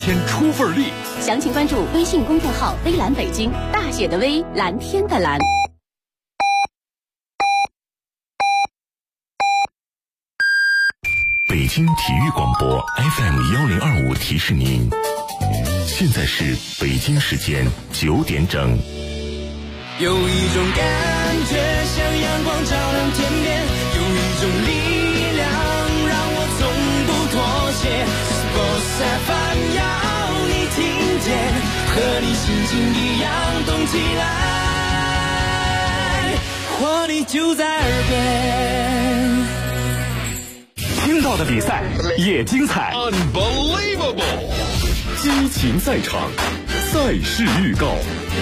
天出份力。 详情关注微信公众号微蓝北京，大写的微，蓝天的蓝。 北京体育广播 FM1025提示您，现在是北京时间9点整。 有一种感觉像阳光照亮天边，有一种力量让我从不妥协。Sports FM 要你听见，和你心情一样动起来，活力就在耳边。 听到的比赛也精彩 ，Unbelievable！ 激情赛场，赛事预告。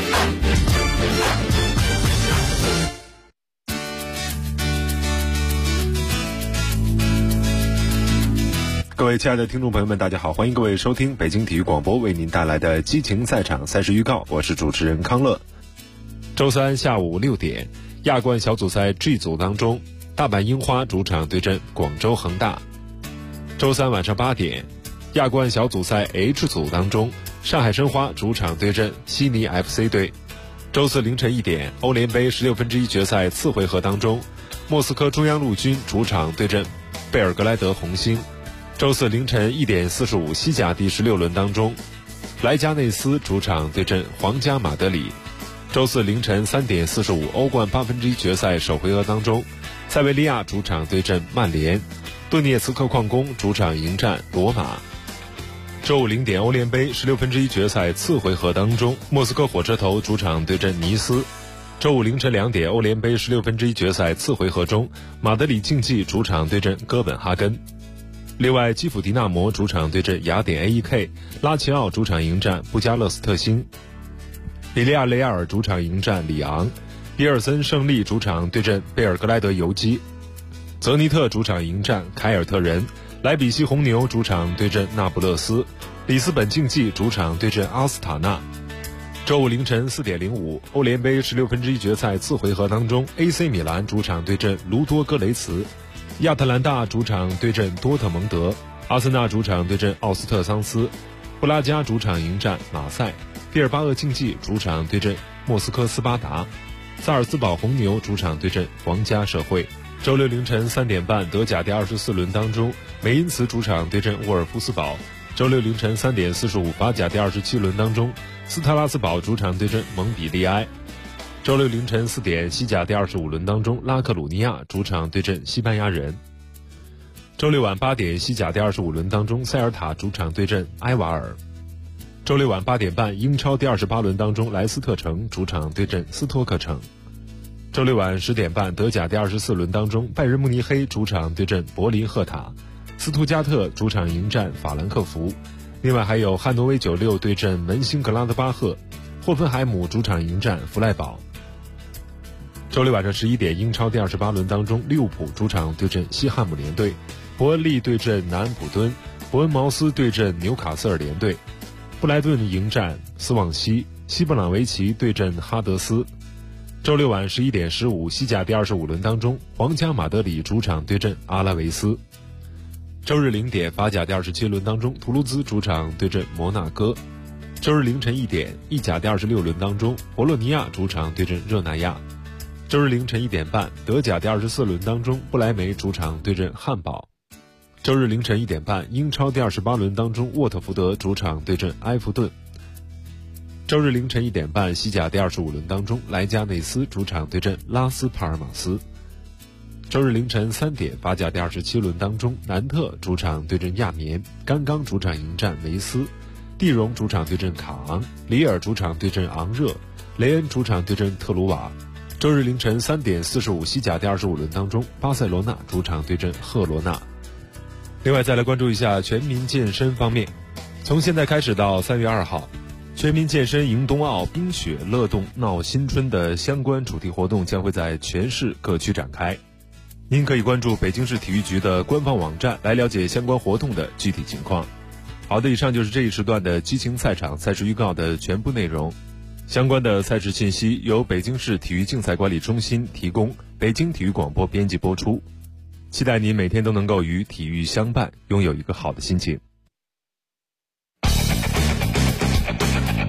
各位亲爱的听众朋友们，大家好，欢迎各位收听北京体育广播为您带来的激情赛场赛事预告，我是主持人康乐。周三下午6点，亚冠小组赛 G 组当中，大阪樱花主场对阵广州恒大。周三晚上8点，亚冠小组赛 H 组当中，上海申花主场对阵悉尼 FC 队。周四凌晨1点，欧联杯16分之一决赛次回合当中，莫斯科中央陆军主场对阵贝尔格莱德红星。周四凌晨1点45，西甲第16轮当中，莱加内斯主场对阵皇家马德里。周四凌晨3点45，欧冠8分之一决赛首回合当中，塞维利亚主场对阵曼联，顿涅茨克矿工主场迎战罗马。周五0点，欧联杯16分之一决赛次回合当中，莫斯科火车头主场对阵尼斯。周五凌晨2点，欧联杯16分之一决赛次回合中，马德里竞技主场对阵哥本哈根。另外，基辅迪纳摩主场对阵雅典 AEK， 拉齐奥主场迎战布加勒斯特星，比利亚雷亚尔主场迎战里昂，比尔森胜利主场对阵贝尔格莱德游击，泽尼特主场迎战凯尔特人，莱比锡红牛主场对阵那不勒斯，里斯本竞技主场对阵阿斯塔纳。周五凌晨4点05，欧联杯16分之一决赛次回合当中， AC 米兰主场对阵卢多戈雷茨，亚特兰大主场对阵多特蒙德，阿森纳主场对阵奥斯特桑斯，布拉加主场迎战马赛，毕尔巴鄂竞技主场对阵莫斯科斯巴达，萨尔斯堡红牛主场对阵皇家社会。周六凌晨3点半，德甲第24轮当中，梅因茨主场对阵沃尔夫斯堡。周六凌晨3点45，法甲第27轮当中，斯特拉斯堡主场对阵蒙彼利埃。周六凌晨4点，西甲第25轮当中，拉克鲁尼亚主场对阵西班牙人。周六晚8点，西甲第25轮当中，塞尔塔主场对阵埃瓦尔。周六晚8点半，英超第28轮当中，莱斯特城主场对阵斯托克城。周六晚10点半，德甲第24轮当中，拜仁慕尼黑主场对阵柏林赫塔，斯图加特主场迎战法兰克福。另外还有汉诺威96对阵门兴格拉德巴赫，霍芬海姆主场迎战弗赖堡。周六晚上11点，英超第28轮当中，利物浦主场对阵西汉姆联队，伯恩利对阵南安普敦，伯恩茅斯对阵纽卡斯尔联队，布莱顿迎战斯旺西，西布朗维奇对阵哈德斯。周六晚11点15，西甲第25轮当中，皇家马德里主场对阵阿拉维斯。周日0点，法甲第27轮当中，图卢兹主场对阵摩纳哥。周日凌晨1点，意甲第26轮当中，博洛尼亚主场对阵热那亚。周日凌晨1点半，德甲第24轮当中，不莱梅主场对阵汉堡。周日凌晨1点半，英超第28轮当中，沃特福德主场对阵埃弗顿。周日凌晨1点半，西甲第25轮当中，莱加内斯主场对阵拉斯帕尔马斯。周日凌晨3点，法甲第27轮当中，南特主场对阵亚眠，甘刚主场迎战梅斯，蒂荣主场对阵卡昂，里尔主场对阵昂热，雷恩主场对阵特鲁瓦。周日凌晨3点45，西甲第25轮当中，巴塞罗那主场对阵赫罗纳。另外再来关注一下全民健身方面，从现在开始到3月2号，全民健身迎冬奥冰雪乐动闹新春的相关主题活动将会在全市各区展开。您可以关注北京市体育局的官方网站来了解相关活动的具体情况。好的，以上就是这一时段的激情赛场赛事预告的全部内容。相关的赛事信息由北京市体育竞赛管理中心提供，北京体育广播编辑播出。期待您每天都能够与体育相伴，拥有一个好的心情。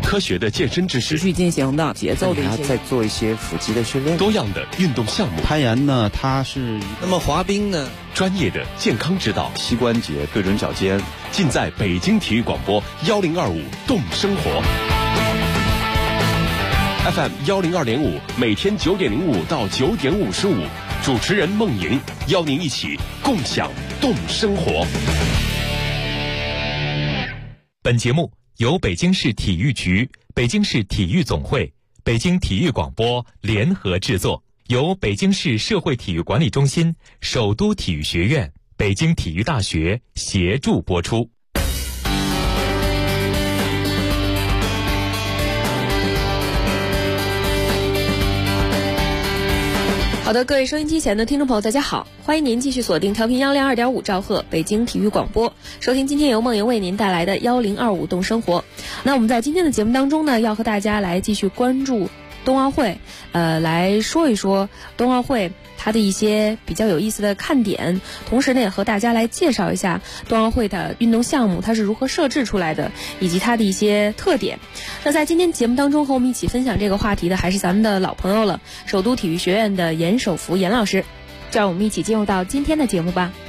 科学的健身知识， 持续进行的节奏的一些， 再做一些腹肌的训练， 多样的运动项目。 攀岩呢，它是那么滑冰呢， 专业的健康指导， 膝关节对准脚尖， 尽在北京体育广播1025动生活。FM 102.5，每天9点05到9点55，主持人孟莹邀您一起共享动生活。 本节目由北京市体育局、北京市体育总会、北京体育广播联合制作，由北京市社会体育管理中心、首都体育学院、北京体育大学协助播出。 好的，各位收音机前的听众朋友大家好，欢迎您继续锁定调频102.5兆赫北京体育广播，收听今天由梦莹为您带来的1025动生活。那我们在今天的节目当中呢，要和大家来继续关注冬奥会，来说一说冬奥会它的一些比较有意思的看点，同时呢也和大家来介绍一下冬奥会的运动项目它是如何设置出来的，以及它的一些特点。那在今天节目当中和我们一起分享这个话题的还是咱们的老朋友了，首都体育学院的严守福严老师，就让我们一起进入到今天的节目吧。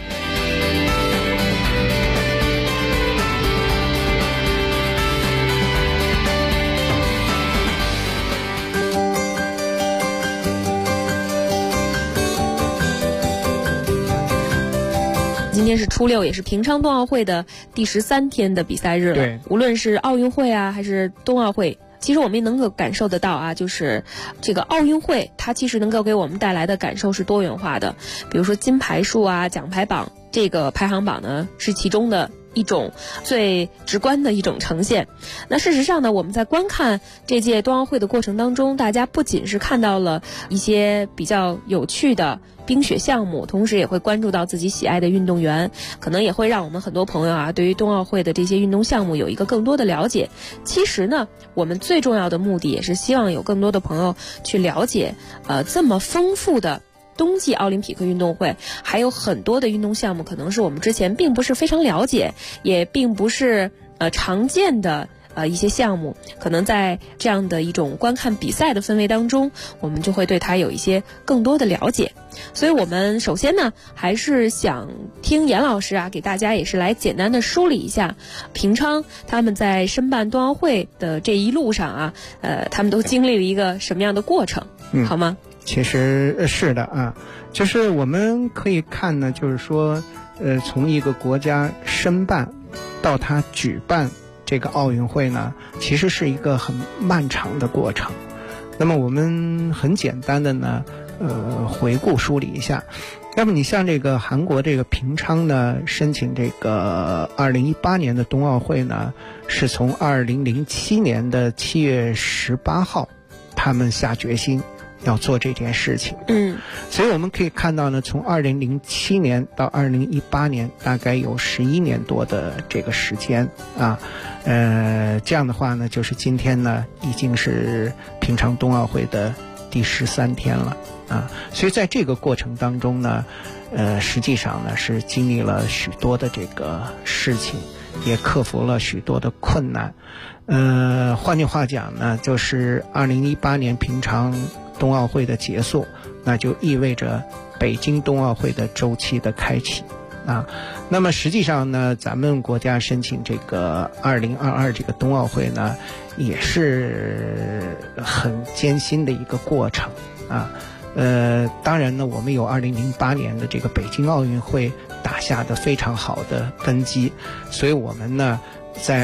今天是初六，也是平昌冬奥会的第13天的比赛日了。 对， 无论是奥运会啊，还是冬奥会，其实我们也能够感受得到啊，就是这个奥运会它其实能够给我们带来的感受是多元化的。比如说金牌数啊、奖牌榜，这个排行榜呢是其中的一种最直观的一种呈现。那事实上呢，我们在观看这届冬奥会的过程当中，大家不仅是看到了一些比较有趣的冰雪项目，同时也会关注到自己喜爱的运动员，可能也会让我们很多朋友啊对于冬奥会的这些运动项目有一个更多的了解。其实呢，我们最重要的目的也是希望有更多的朋友去了解这么丰富的冬季奥林匹克运动会，还有很多的运动项目可能是我们之前并不是非常了解，也并不是常见的一些项目，可能在这样的一种观看比赛的氛围当中，我们就会对它有一些更多的了解。所以我们首先呢，还是想听严老师啊，给大家也是来简单的梳理一下平昌他们在申办冬奥会的这一路上啊，他们都经历了一个什么样的过程，好吗？ 其实是的啊，就是我们可以看呢，就是说从一个国家申办到它举办这个奥运会呢，其实是一个很漫长的过程。那么我们很简单的呢回顾梳理一下。要么你像这个韩国这个平昌呢，申请这个2018年的冬奥会呢，是从2007年的7月18号他们下决心要做这件事情。所以我们可以看到呢，从2007年到2018年大概有11年多的这个时间啊。这样的话呢，就是今天呢已经是平昌冬奥会的第13天了啊。所以在这个过程当中呢，实际上呢是经历了许多的这个事情，也克服了许多的困难。换句话讲呢，就是2018年平昌冬奥会的结束，那就意味着北京冬奥会的周期的开启啊。那么实际上呢，咱们国家申请这个2022这个冬奥会呢，也是很艰辛的一个过程啊。当然呢，我们有2008年的这个北京奥运会打下的非常好的根基，所以我们呢在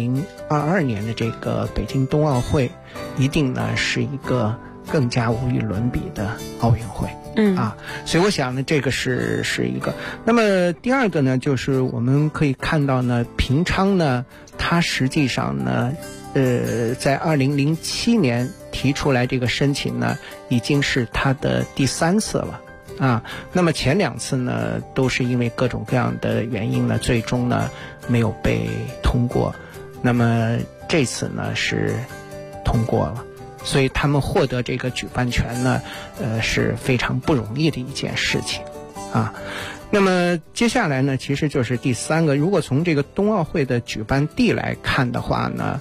2022年的这个北京冬奥会一定呢是一个更加无与伦比的奥运会。所以我想呢，这个是一个。那么第二个呢，就是我们可以看到呢，平昌呢，它实际上呢，在2007年提出来这个申请呢，已经是它的第3次了啊。那么前2次呢，都是因为各种各样的原因呢，最终呢没有被通过。那么这次呢是通过了。所以他们获得这个举办权呢，是非常不容易的一件事情啊。那么接下来呢，其实就是第3个。如果从这个冬奥会的举办地来看的话呢，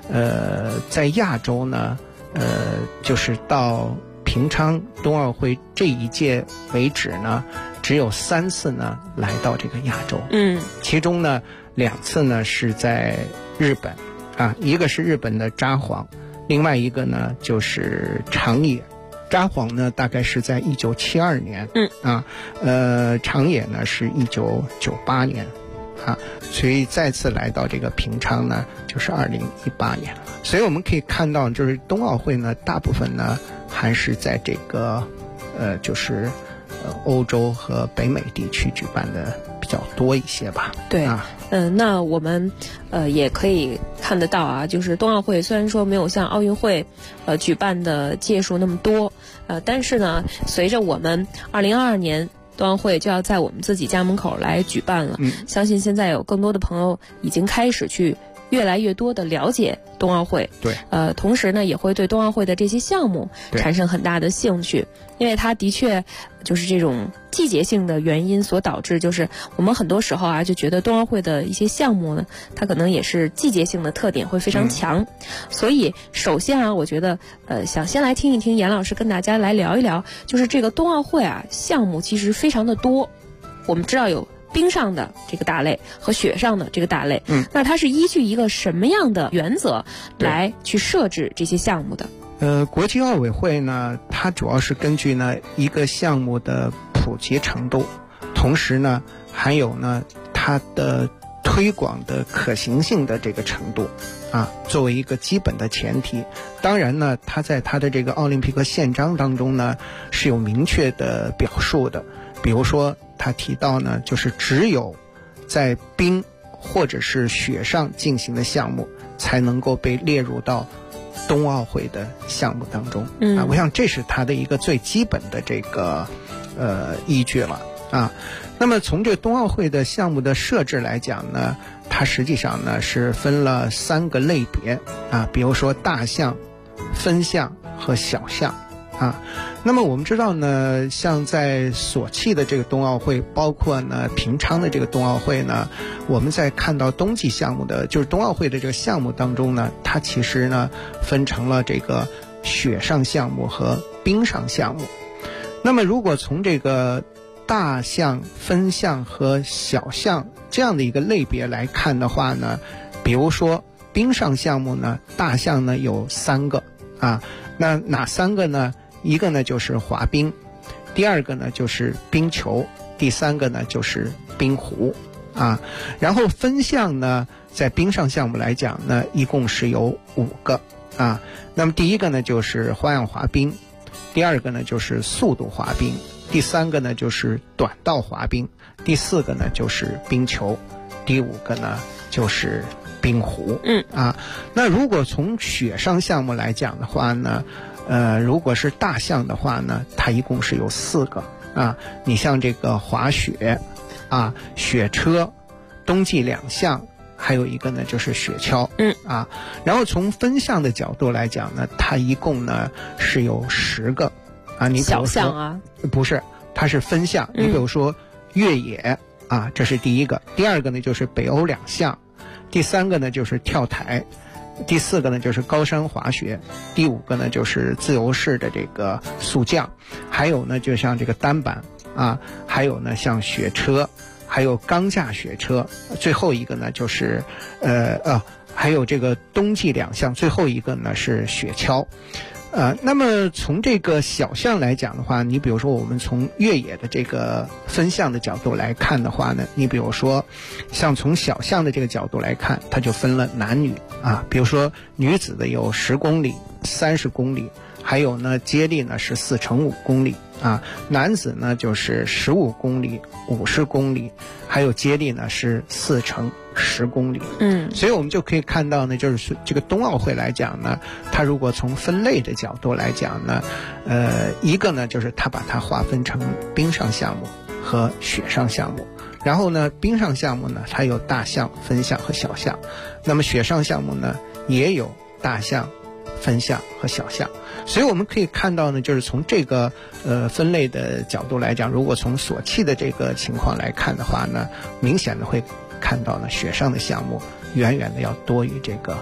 在亚洲呢，就是到平昌冬奥会这一届为止呢，只有3次呢来到这个亚洲。其中呢2次呢是在日本啊，一个是日本的札幌，另外一个呢就是长野。札幌呢大概是在1972年，长野呢是1998年。所以再次来到这个平昌呢，就是2018年了。所以我们可以看到，就是冬奥会呢，大部分呢还是在这个就是欧洲和北美地区举办的比较多一些吧。 对那我们也可以看得到啊，就是冬奥会虽然说没有像奥运会举办的届数那么多，但是呢，随着我们2022年冬奥会就要在我们自己家门口来举办了，相信现在有更多的朋友已经开始去越来越多的了解冬奥会， 对， 同时呢也会对冬奥会的这些项目产生很大的兴趣，因为它的确就是这种季节性的原因所导致，就是我们很多时候啊就觉得冬奥会的一些项目呢，它可能也是季节性的特点会非常强，所以首先啊，我觉得想先来听一听严老师跟大家来聊一聊，就是这个冬奥会啊项目其实非常的多，我们知道有冰上的这个大类和雪上的这个大类，那它是依据一个什么样的原则来去设置这些项目的？ 国际奥委会呢，它主要是根据呢一个项目的普及程度，同时呢还有呢它的推广的可行性的这个程度作为一个基本的前提。当然呢，它在它的这个奥林匹克宪章当中呢是有明确的表述的，比如说他提到呢，就是只有在冰或者是雪上进行的项目才能够被列入到冬奥会的项目当中。我想这是他的一个最基本的这个依据了那么从这个冬奥会的项目的设置来讲呢，它实际上呢是分了3个类别比如说大项、分项和小项那么我们知道呢，像在索契的这个冬奥会，包括呢平昌的这个冬奥会呢，我们在看到冬季项目的就是冬奥会的这个项目当中呢，它其实呢分成了这个雪上项目和冰上项目。那么如果从这个大项、分项和小项这样的一个类别来看的话呢，比如说冰上项目呢，大项呢有3个那哪3个呢？一个呢就是滑冰，第2个呢就是冰球，第3个呢就是冰壶然后分项呢，在冰上项目来讲呢，一共是有5个那么第1个呢就是花样滑冰，第2个呢就是速度滑冰，第3个呢就是短道滑冰，第4个呢就是冰球，第5个呢就是冰壶那如果从雪上项目来讲的话呢，如果是大项的话呢，它一共是有4个你像这个滑雪雪车、冬季2项，还有一个呢就是雪橇然后从分项的角度来讲呢，它一共呢是有10个你比如说小项不是，它是分项你比如说越野这是第1个，第2个呢就是北欧2项，第3个呢就是跳台，第4个呢就是高山滑雪，第5个呢就是自由式的这个速降，还有呢就像这个单板还有呢像雪车，还有钢架雪车，最后一个呢就是还有这个冬季2项，最后一个呢是雪橇。那么从这个小项来讲的话，你比如说我们从越野的这个分项的角度来看的话呢，你比如说像从小项的这个角度来看，它就分了男女比如说女子的有10公里、30公里，还有呢接力呢是4乘5公里男子呢就是15公里、50公里，还有接力呢是4乘10公里所以我们就可以看到呢，就是这个冬奥会来讲呢，它如果从分类的角度来讲呢，一个呢就是它把它划分成冰上项目和雪上项目，然后呢冰上项目呢它有大项、分项和小项，那么雪上项目呢也有大项、分项和小项。所以我们可以看到呢，就是从这个分类的角度来讲，如果从索契的这个情况来看的话呢，明显的会看到呢雪上的项目远远的要多于这个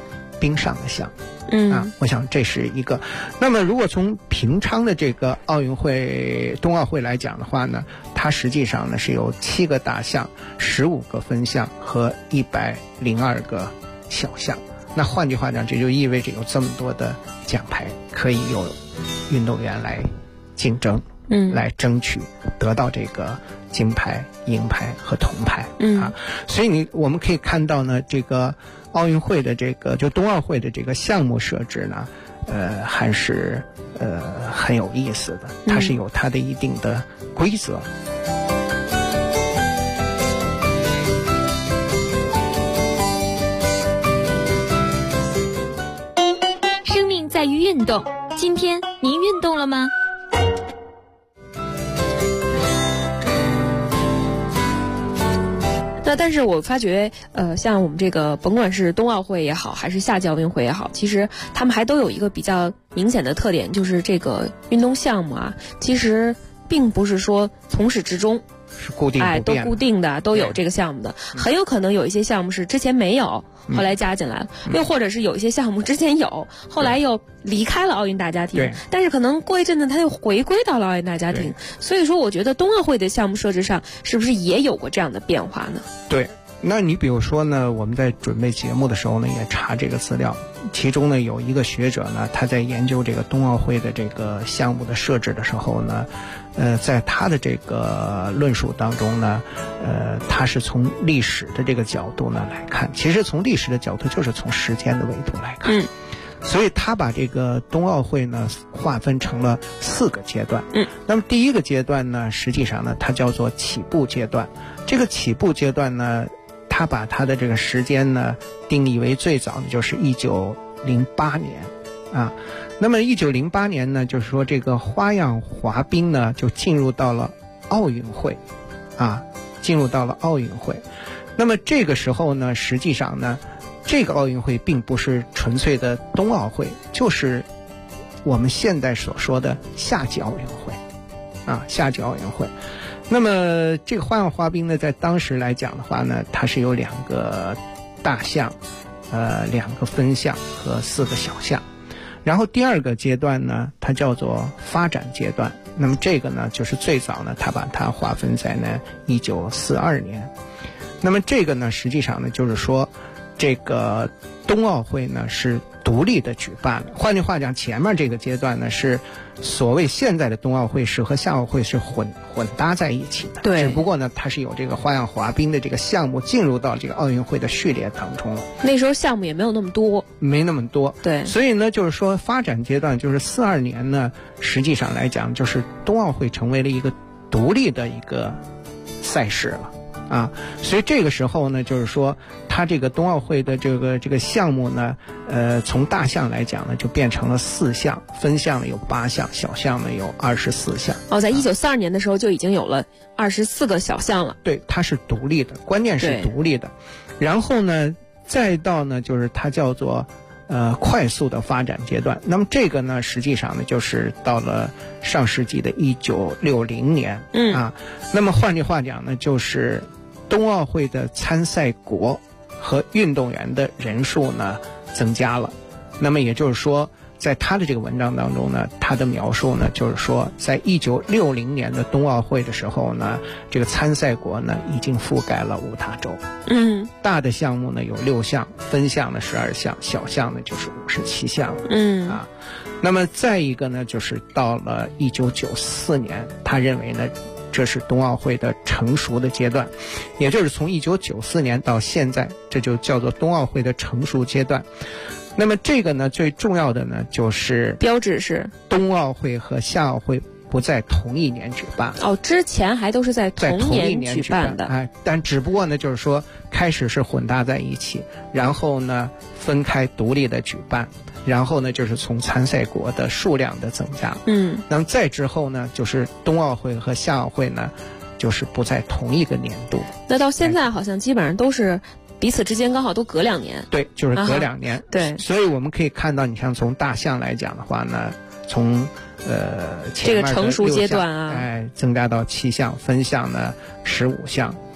冰上的项。我想这是一个。那么如果从平昌的这个奥运会、冬奥会来讲的话呢，它实际上呢是有7个大项、15个分项和102个小项。那换句话讲，这就意味着有这么多的奖牌可以有运动员来竞争，来争取得到这个金牌、银牌和铜牌。所以我们可以看到呢，这个奥运会的这个就冬奥会的这个项目设置呢，还是很有意思的，它是有它的一定的规则。 生命在于运动，今天您运动了吗？ 但是我发觉，像我们这个甭管是冬奥会也好，还是夏季奥运会也好，其实他们还都有一个比较明显的特点，就是这个运动项目啊，其实并不是说从始至终是固定不变都固定的，都有这个项目的，很有可能有一些项目是之前没有，后来加进来了，又或者是有一些项目之前有，后来又离开了奥运大家庭，但是可能过一阵子它又回归到了奥运大家庭。所以说我觉得冬奥会的项目设置上是不是也有过这样的变化呢？ 对，那你比如说呢，我们在准备节目的时候呢，也查这个资料，其中呢有一个学者呢，他在研究这个冬奥会的这个项目的设置的时候呢，在他的这个论述当中呢，他是从历史的这个角度呢来看，其实从历史的角度就是从时间的维度来看，所以他把这个冬奥会呢划分成了4个阶段。那么第一个阶段呢，实际上呢它叫做起步阶段。这个起步阶段呢，他把它的这个时间呢定义为最早的就是1908年啊。那么1908年呢，就是说这个花样滑冰呢就进入到了奥运会啊，进入到了奥运会。那么这个时候呢，实际上呢，这个奥运会并不是纯粹的冬奥会，就是我们现在所说的夏季奥运会啊，夏季奥运会。那么这个花样滑冰呢，在当时来讲的话呢，它是有2个大项，2个分项和4个小项。然后第2个阶段呢，它叫做发展阶段。那么这个呢，就是最早呢，它把它划分在呢1942年。那么这个呢，实际上呢，就是说这个冬奥会呢是独立的举办的。换句话讲，前面这个阶段呢是所谓现在的冬奥会是和夏奥会是混搭在一起的， 对， 只不过呢它是有这个花样滑冰的这个项目进入到这个奥运会的序列当中了。 那时候项目也没有那么多， 对，所以呢就是说发展阶段就是42年呢，实际上来讲就是冬奥会成为了一个独立的一个赛事了啊，所以这个时候呢，就是说，它这个冬奥会的这个项目呢，从大项来讲呢，就变成了4项，分项呢有8项，小项呢有24项。 在1942年的时候就已经有了24个小项了。 对，它是独立的，关键是独立的。然后呢，再到呢，就是它叫做快速的发展阶段。那么这个呢，实际上呢，就是到了上世纪的1960年，那么换句话讲呢，就是冬奥会的参赛国和运动员的人数呢增加了。那么也就是说，在他的这个文章当中呢，他的描述呢，就是说，在1960年的冬奥会的时候呢，这个参赛国呢已经覆盖了5大洲。大的项目呢有6项，分项呢12项，小项呢就是57项了。那么再一个呢，就是到了1994年，他认为呢，这是冬奥会的成熟的阶段，也就是从1994年到现在，这就叫做冬奥会的成熟阶段。那么这个呢，最重要的呢，就是标志是冬奥会和夏奥会不在同一年举办。 之前还都是在同一年举办的， 但只不过呢，就是说开始是混搭在一起，然后呢分开独立的举办，然后呢就是从参赛国的数量的增加。那么再之后呢，就是冬奥会和夏奥会呢，就是不在同一个年度。 那到现在好像基本上都是彼此之间刚好都隔2年。 对，就是隔2年。对，所以我们可以看到，你像从大项来讲的话呢，从前面这个成熟阶段啊， 增加到7项，分项呢15项，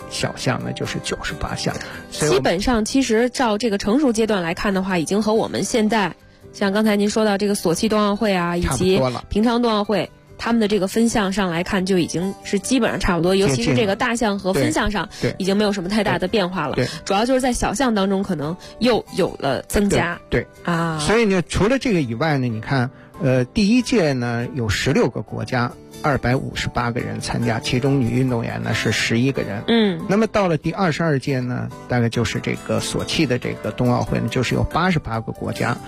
小项呢就是98项。 基本上其实照这个成熟阶段来看的话，已经和我们现在像刚才您说到这个索契冬奥会啊，以及平昌冬奥会，他们的这个分项上来看，就已经是基本上差不多，尤其是这个大项和分项上，已经没有什么太大的变化了。主要就是在小项当中可能又有了增加。 对啊，所以呢，除了这个以外呢，你看，第一届呢有16个国家，258个人参加，其中女运动员呢是11个人。那么到了第22届呢，大概就是这个索契的这个冬奥会呢，就是有88个国家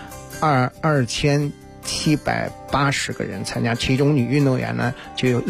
，2780个人参加，其中女运动员呢就有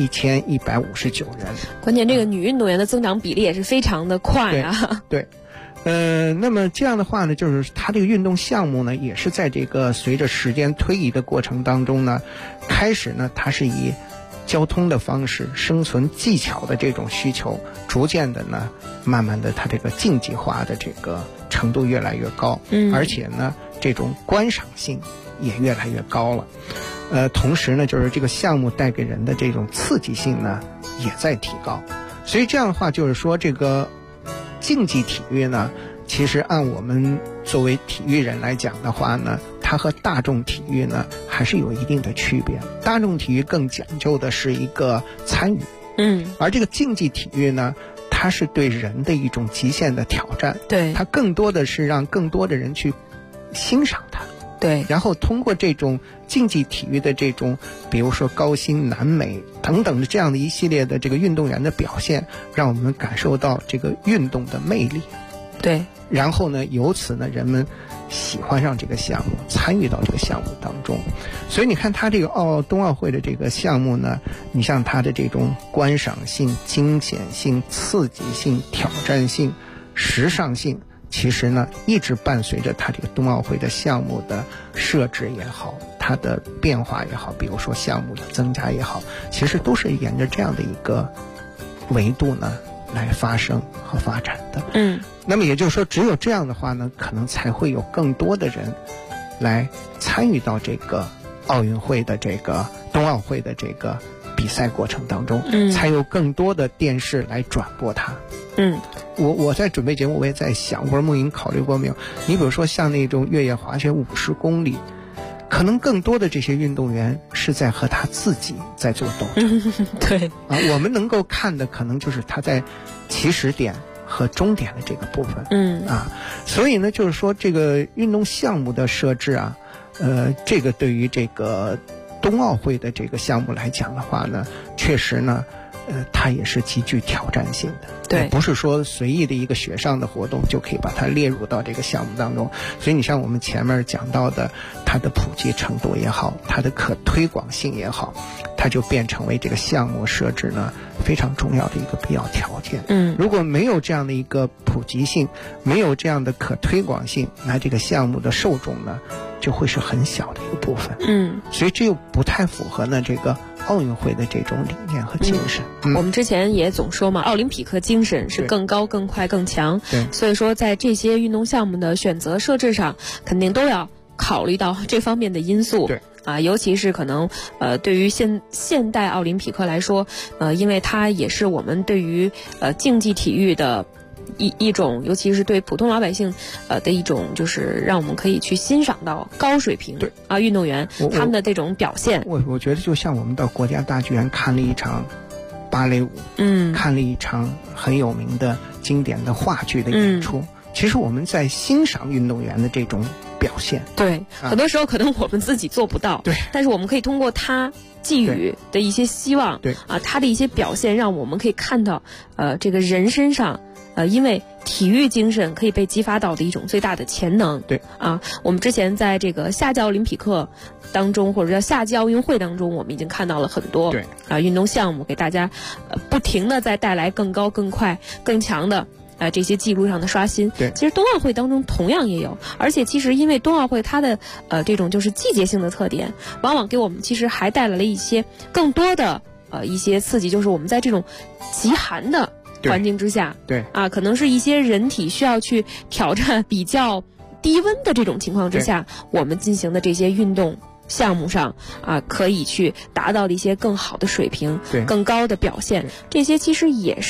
1159人。 关键这个女运动员的增长比例也是非常的快啊。 对。那么这样的话呢，就是它这个运动项目呢，也是在这个随着时间推移的过程当中呢，开始呢，它是以交通的方式、生存技巧的这种需求，逐渐的呢，慢慢的它这个竞技化的这个程度越来越高，而且呢，这种观赏性也越来越高了。同时呢，就是这个项目带给人的这种刺激性呢，也在提高。所以这样的话，就是说这个竞技体育呢，其实按我们作为体育人来讲的话呢，它和大众体育呢还是有一定的区别。大众体育更讲究的是一个参与，而这个竞技体育呢，它是对人的一种极限的挑战，它更多的是让更多的人去欣赏它。然后通过这种竞技体育的这种，比如说高薪、南美等等的这样的一系列的这个运动员的表现，让我们感受到这个运动的魅力。然后呢，由此呢，人们喜欢上这个项目，参与到这个项目当中。所以你看，它这个冬奥会的这个项目呢，你像它的这种观赏性、惊险性、刺激性、挑战性、时尚性，其实呢，一直伴随着它这个冬奥会的项目的设置也好，它的变化也好，比如说项目的增加也好，其实都是沿着这样的一个维度呢来发生和发展的。那么也就是说，只有这样的话呢，可能才会有更多的人来参与到这个奥运会的这个冬奥会的这个比赛过程当中，才有更多的电视来转播它。我在准备节目，我也在想，我说梦莹考虑过没有？你比如说像那种越野滑雪50公里，可能更多的这些运动员是在和他自己在做斗争。我们能够看的可能就是他在起始点和终点的这个部分。所以呢，就是说这个运动项目的设置啊，这个对于这个冬奥会的这个项目来讲的话呢，确实呢，它也是极具挑战性的。不是说随意的一个雪上的活动就可以把它列入到这个项目当中。所以你像我们前面讲到的，它的普及程度也好，它的可推广性也好，它就变成为这个项目设置呢非常重要的一个必要条件。如果没有这样的一个普及性，没有这样的可推广性，那这个项目的受众呢就会是很小的一个部分。所以这又不太符合呢这个奥运会的这种理念和精神。 我们之前也总说嘛，奥林匹克精神是更高、更快、更强。所以说在这些运动项目的选择设置上，肯定都要考虑到这方面的因素。尤其是可能对于现代奥林匹克来说，因为它也是我们对于竞技体育的一种，尤其是对普通老百姓的一种，就是让我们可以去欣赏到高水平运动员他们的这种表现。 我觉得就像我们到国家大剧院看了一场芭蕾舞，看了一场很有名的经典的话剧的演出，其实我们在欣赏运动员的这种表现。 很多时候可能我们自己做不到，但是我们可以通过他寄予的一些希望，他的一些表现，让我们可以看到这个人身上因为体育精神可以被激发到的一种最大的潜能。我们之前在这个夏季奥林匹克当中，或者叫夏季奥运会当中，我们已经看到了很多运动项目给大家不停的在带来更高、更快、更强的这些记录上的刷新。其实冬奥会当中同样也有，而且其实因为冬奥会它的这种就是季节性的特点，往往给我们其实还带来了一些更多的一些刺激，就是我们在这种极寒的环境之下，可能是一些人体需要去挑战比较低温的这种情况之下，我们进行的这些运动项目上可以去达到的一些更好的水平，更高的表现，这些其实也是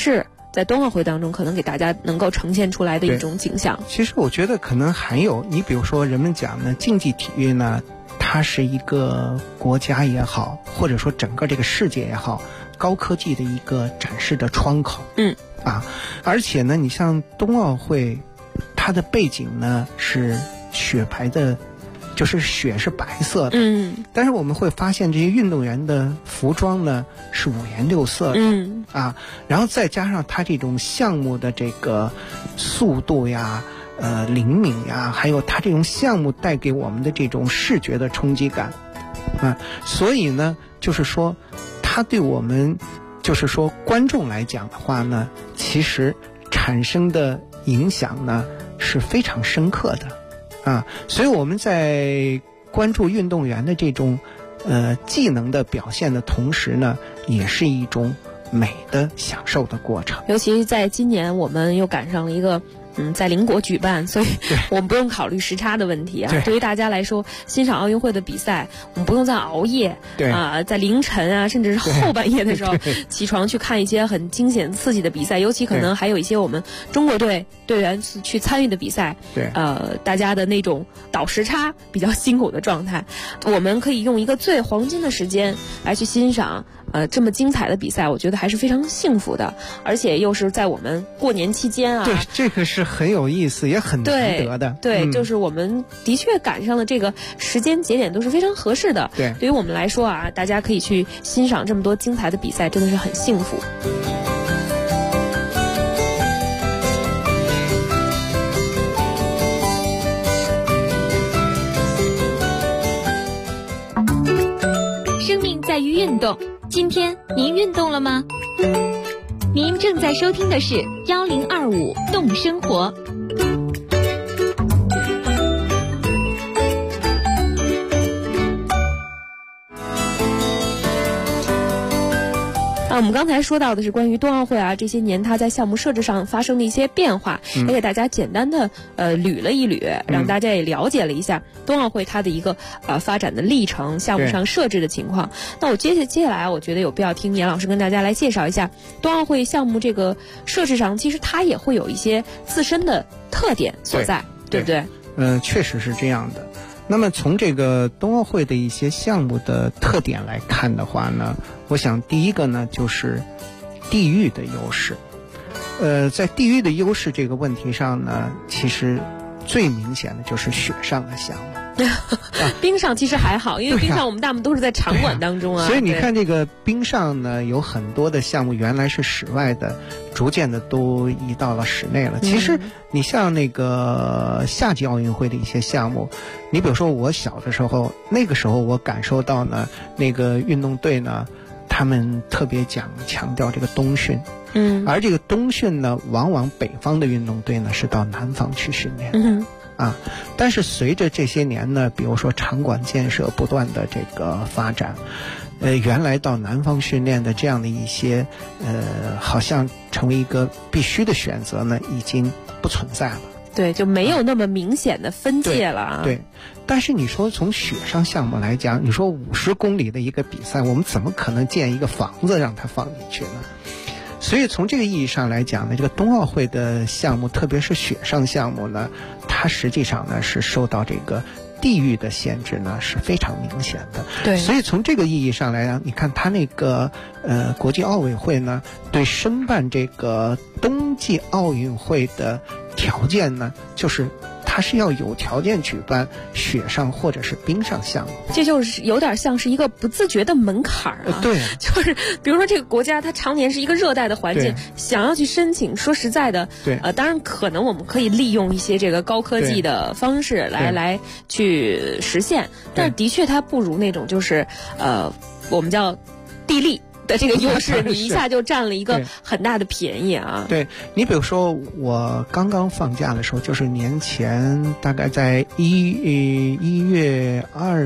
在冬奥会当中可能给大家能够呈现出来的一种景象。 其实我觉得可能还有，你比如说人们讲呢，竞技体育呢，它是一个国家也好，或者说整个这个世界也好，高科技的一个展示的窗口。而且呢，你像冬奥会，它的背景呢是雪白的，就是雪是白色的。但是我们会发现这些运动员的服装呢是五颜六色的。然后再加上它这种项目的这个速度呀、灵敏呀，还有它这种项目带给我们的这种视觉的冲击感。所以呢，就是说，它对我们，就是说观众来讲的话呢，其实产生的影响呢是非常深刻的。所以我们在关注运动员的这种技能的表现的同时呢，也是一种美的享受的过程。 尤其在今年我们又赶上了一个在邻国举办，所以我们不用考虑时差的问题啊。对于大家来说，欣赏奥运会的比赛，我们不用再熬夜在凌晨啊，甚至是后半夜的时候起床去看一些很惊险刺激的比赛，尤其可能还有一些我们中国队员去参与的比赛。大家的那种倒时差比较辛苦的状态，我们可以用一个最黄金的时间来去欣赏这么精彩的比赛，我觉得还是非常幸福的，而且又是在我们过年期间啊。 对，这个是很有意思，也很难得的。 对，就是我们的确赶上了这个时间节点，都是非常合适的。对于我们来说啊，大家可以去欣赏这么多精彩的比赛，真的是很幸福。 生命在于运动，今天您运动了吗？您正在收听的是1025动生活。 我们刚才说到的是关于冬奥会啊，这些年它在项目设置上发生的一些变化，也给大家简单的捋了一捋，让大家也了解了一下冬奥会它的一个发展的历程，项目上设置的情况。那我接下来我觉得有必要听严老师跟大家来介绍一下冬奥会项目这个设置上，其实它也会有一些自身的特点所在，对不对？ 确实是这样的。那么从这个冬奥会的一些项目的特点来看的话呢，我想第一个呢就是地域的优势。在地域的优势这个问题上呢，其实最明显的就是雪上的项目。 冰上其实还好，因为冰上我们大部分都是在场馆当中啊。 所以你看这个冰上呢，有很多的项目原来是室外的，逐渐的都移到了室内了。其实你像那个夏季奥运会的一些项目，你比如说我小的时候，那个时候我感受到呢，那个运动队呢，他们特别强调这个冬训。而这个冬训呢，往往北方的运动队呢是到南方去训练。但是随着这些年呢，比如说场馆建设不断的这个发展，原来到南方训练的这样的一些好像成为一个必须的选择呢，已经不存在了。 对，就没有那么明显的分界了啊。 对，但是你说从雪上项目来讲，你说50公里的一个比赛，我们怎么可能建一个房子让它放进去呢？所以从这个意义上来讲呢，这个冬奥会的项目，特别是雪上项目呢，它实际上呢是受到这个地域的限制呢是非常明显的。 对， 所以从这个意义上来讲，你看它那个国际奥委会呢，对申办这个冬季奥运会的条件呢，就是它是要有条件举办雪上或者是冰上项目。 这就是有点像是一个不自觉的门槛啊。 对， 就是比如说这个国家它常年是一个热带的环境，想要去申请，说实在的，当然可能我们可以利用一些这个高科技的方式来去实现，但是的确它不如那种就是我们叫地利的这个优势，你一下就占了一个很大的便宜啊。 对，你比如说我刚刚放假的时候，就是年前大概在1月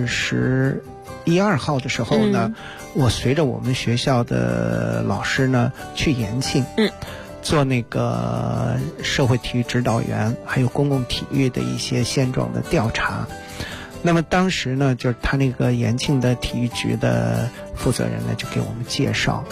21号的时候呢，我随着我们学校的老师呢去延庆，做那个社会体育指导员还有公共体育的一些现状的调查。那么当时呢，就是他那个延庆的体育局的负责人呢，就给我们介绍，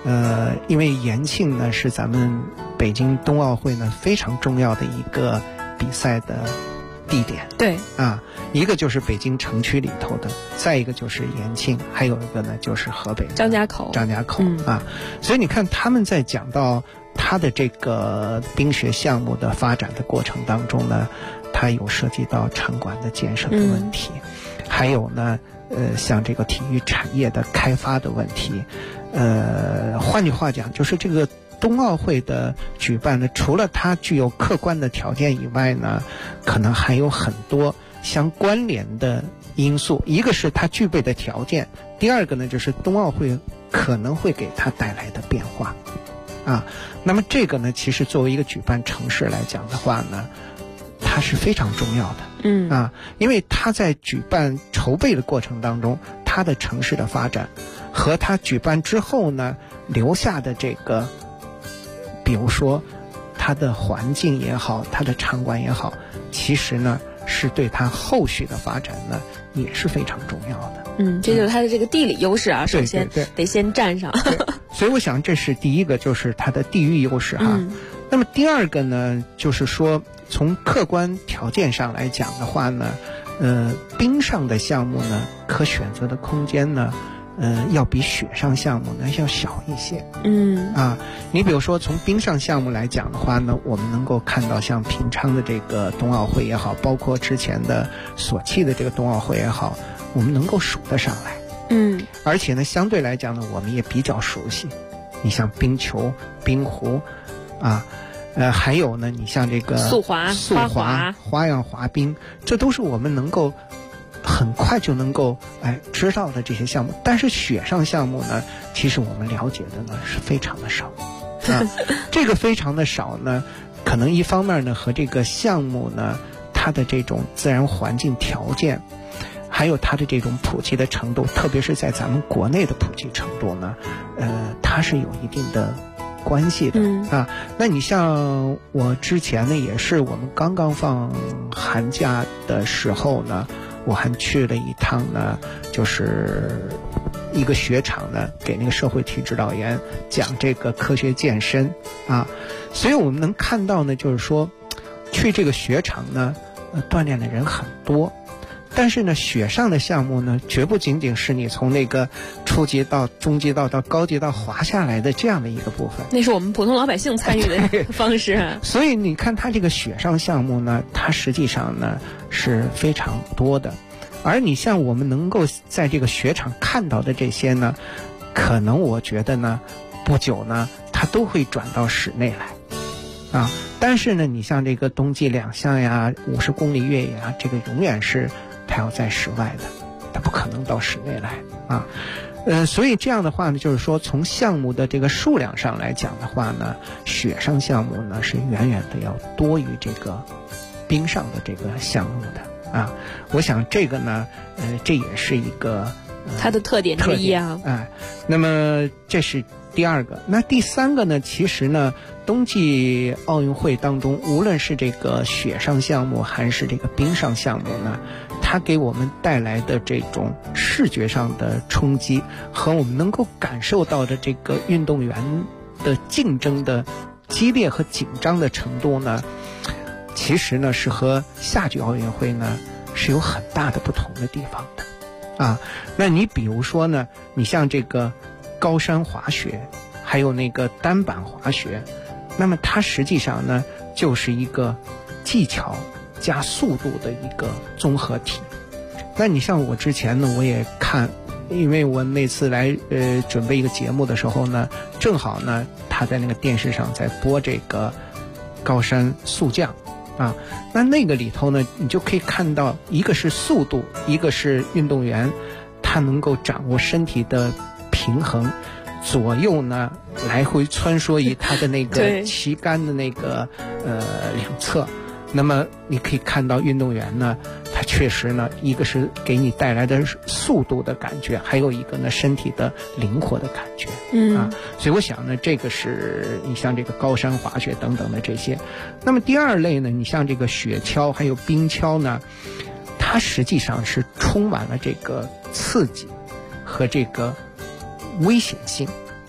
因为延庆呢是咱们北京冬奥会呢非常重要的一个比赛的地点。 对啊，一个就是北京城区里头的，再一个就是延庆，还有一个呢就是河北张家口啊。所以你看他们在讲到他的这个冰雪项目的发展的过程当中呢，它有涉及到场馆的建设的问题，还有呢像这个体育产业的开发的问题。换句话讲，就是这个冬奥会的举办呢，除了它具有客观的条件以外呢，可能还有很多相关联的因素。一个是它具备的条件，第二个呢就是冬奥会可能会给它带来的变化啊。那么这个呢，其实作为一个举办城市来讲的话呢，它是非常重要的。因为它在举办筹备的过程当中，它的城市的发展和它举办之后呢留下的这个，比如说它的环境也好，它的场馆也好，其实呢是对它后续的发展呢也是非常重要的。 这就是它的这个地理优势啊，首先得先占上。 所以我想这是第一个，就是它的地域优势哈。那么第二个呢，就是说从客观条件上来讲的话呢，冰上的项目呢可选择的空间呢要比雪上项目呢要小一些。你比如说从冰上项目来讲的话呢，我们能够看到像平昌的这个冬奥会也好，包括之前的索契的这个冬奥会也好，我们能够数得上来。而且呢相对来讲呢我们也比较熟悉。你像冰球、冰壶啊，还有呢你像这个速滑、 花样滑冰，这都是我们能够很快就能够知道的这些项目。但是雪上项目呢，其实我们了解的呢是非常的少这个非常的少呢，可能一方面呢和这个项目呢它的这种自然环境条件，还有它的这种普及的程度，特别是在咱们国内的普及程度呢，它是有一定的关系的那你像我之前呢也是我们刚刚放寒假的时候呢，我还去了一趟呢，就是一个雪场呢，给那个社会体育指导员讲这个科学健身所以我们能看到呢，就是说去这个雪场呢锻炼的人很多。但是呢雪上的项目呢绝不仅仅是你从那个初级道、中级道到高级道滑下来的这样的一个部分， 那是我们普通老百姓参与的方式所以你看它这个雪上项目呢，它实际上呢是非常多的。而你像我们能够在这个雪场看到的这些呢，可能我觉得呢不久呢它都会转到室内来但是呢你像这个冬季两项呀、50公里越野这个永远是它要在室外的，它不可能到室内来所以这样的话呢，就是说从项目的这个数量上来讲的话呢，雪上项目呢是远远的要多于这个冰上的这个项目的我想这个呢这也是一个它的特点之一那么这是第二个。那第三个呢，其实呢冬季奥运会当中，无论是这个雪上项目还是这个冰上项目呢，它给我们带来的这种视觉上的冲击和我们能够感受到的这个运动员的竞争的激烈和紧张的程度呢，其实呢是和夏季奥运会呢是有很大的不同的地方的那你比如说呢，你像这个高山滑雪还有那个单板滑雪，那么它实际上呢就是一个技巧加速度的一个综合体。那你像我之前呢我也看，因为我那次来准备一个节目的时候呢，正好呢他在那个电视上在播这个高山速降那个里头呢你就可以看到，一个是速度，一个是运动员他能够掌握身体的平衡，左右呢来回穿梭于他的那个旗杆的那个两侧。那么你可以看到运动员呢，他确实呢，一个是给你带来的速度的感觉，还有一个呢身体的灵活的感觉所以我想呢，这个是你像这个高山滑雪等等的这些。那么第二类呢，你像这个雪橇还有冰橇呢，它实际上是充满了这个刺激和这个危险性，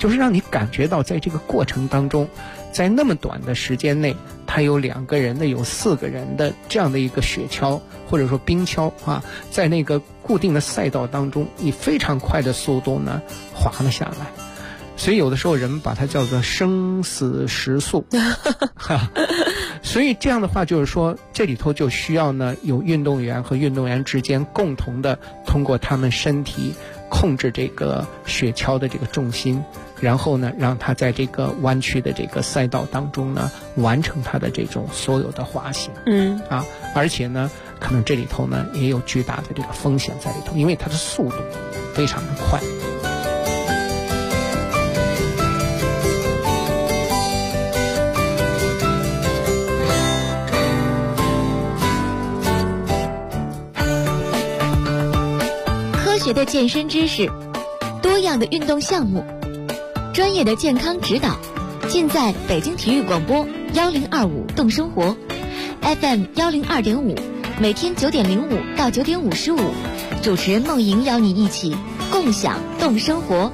就是让你感觉到在这个过程当中，在那么短的时间内，它有2个人的有4个人的这样的一个雪橇或者说冰橇啊，在那个固定的赛道当中以非常快的速度呢滑了下来。所以有的时候人们把它叫做生死时速所以这样的话就是说，这里头就需要呢有运动员和运动员之间共同的通过他们身体控制这个雪橇的这个重心，然后呢让它在这个弯曲的这个赛道当中呢完成它的这种所有的滑行。而且呢可能这里头呢也有巨大的这个风险在里头，因为它的速度非常的快。 科学的健身知识，多样的运动项目，专业的健康指导，尽在北京体育广播1025动生活 FM 102.5，每天9点05到9点55，主持人梦莹邀你一起共享动生活。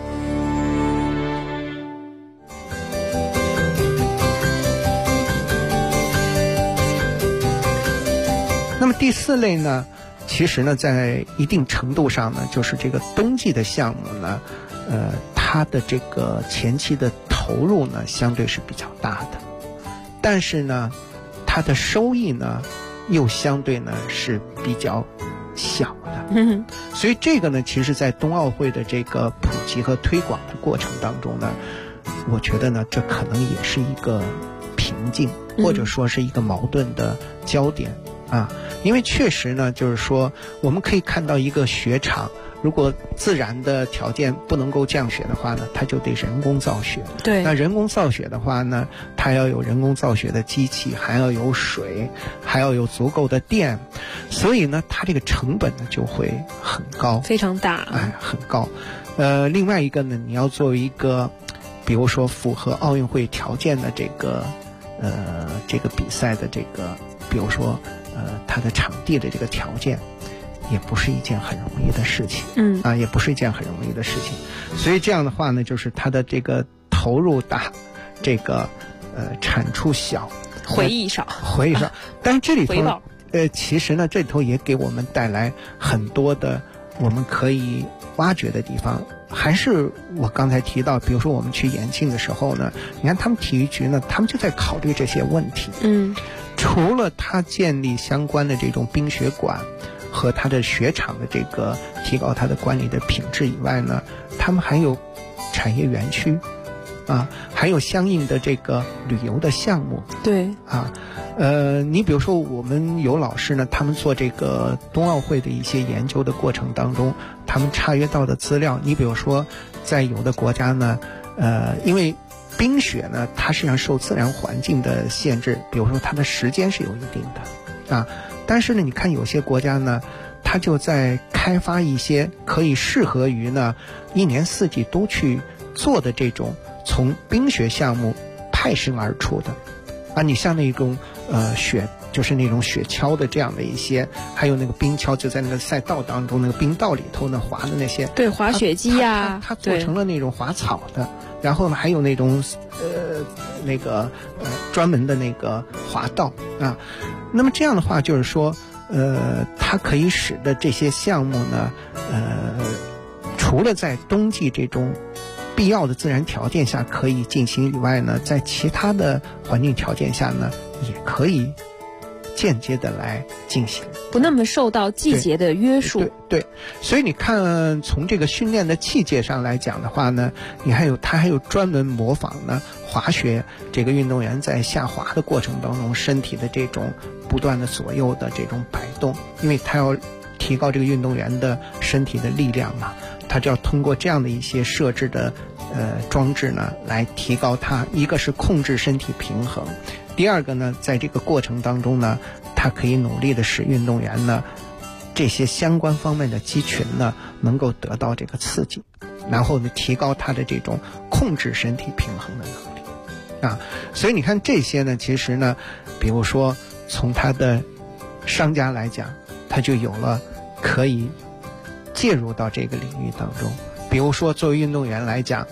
那么第4类呢，其实呢在一定程度上呢，就是这个冬季的项目呢，它的这个前期的投入呢相对是比较大的，但是呢它的收益呢又相对呢是比较小的。所以这个呢其实在冬奥会的这个普及和推广的过程当中呢，我觉得呢这可能也是一个瓶颈，或者说是一个矛盾的焦点因为确实呢就是说我们可以看到一个雪场，如果自然的条件不能够降雪的话呢，它就得人工造雪。 对， 那人工造雪的话呢，它要有人工造雪的机器，还要有水，还要有足够的电，所以呢它这个成本呢就会很高， 非常大， 很高。另外一个呢，你要作为一个比如说符合奥运会条件的这个比赛的这个，比如说它的场地的这个条件，也不是一件很容易的事情。也不是一件很容易的事情。所以这样的话呢，就是它的这个投入大，这个产出小， 回忆少。 但是这里头其实呢，这里头也给我们带来很多的我们可以挖掘的地方。还是我刚才提到，比如说我们去延庆的时候呢，你看他们体育局呢，他们就在考虑这些问题。除了它建立相关的这种冰雪馆和它的雪场的这个提高它的管理的品质以外呢，他们还有产业园区还有相应的这个旅游的项目。 对你比如说我们有老师呢，他们做这个冬奥会的一些研究的过程当中，他们查阅到的资料，你比如说在有的国家呢，因为冰雪呢它实际上受自然环境的限制，比如说它的时间是有一定的但是呢你看有些国家呢，它就在开发一些可以适合于呢一年四季都去做的这种从冰雪项目派生而出的你像那种雪，就是那种雪橇的这样的一些，还有那个冰橇就在那个赛道当中那个冰道里头呢滑的那些， 对，滑雪机呀， 它做成了那种滑草的，然后呢还有那种专门的那个滑道那么这样的话就是说它可以使得这些项目呢除了在冬季这种必要的自然条件下可以进行以外呢，在其他的环境条件下呢也可以间接的来进行， 不那么受到季节的约束。 对，所以你看从这个训练的器械上来讲的话呢，它还有专门模仿呢滑雪这个运动员在下滑的过程当中身体的这种不断的左右的这种摆动，因为它要提高这个运动员的身体的力量嘛，它就要通过这样的一些设置的装置呢来提高它，一个是控制身体平衡，第二个呢在这个过程当中呢，它可以努力的使运动员呢这些相关方面的肌群呢能够得到这个刺激，然后呢提高它的这种控制身体平衡的能力所以你看这些呢，其实呢比如说从它的商家来讲，它就有了可以介入到这个领域当中。比如说作为运动员来讲，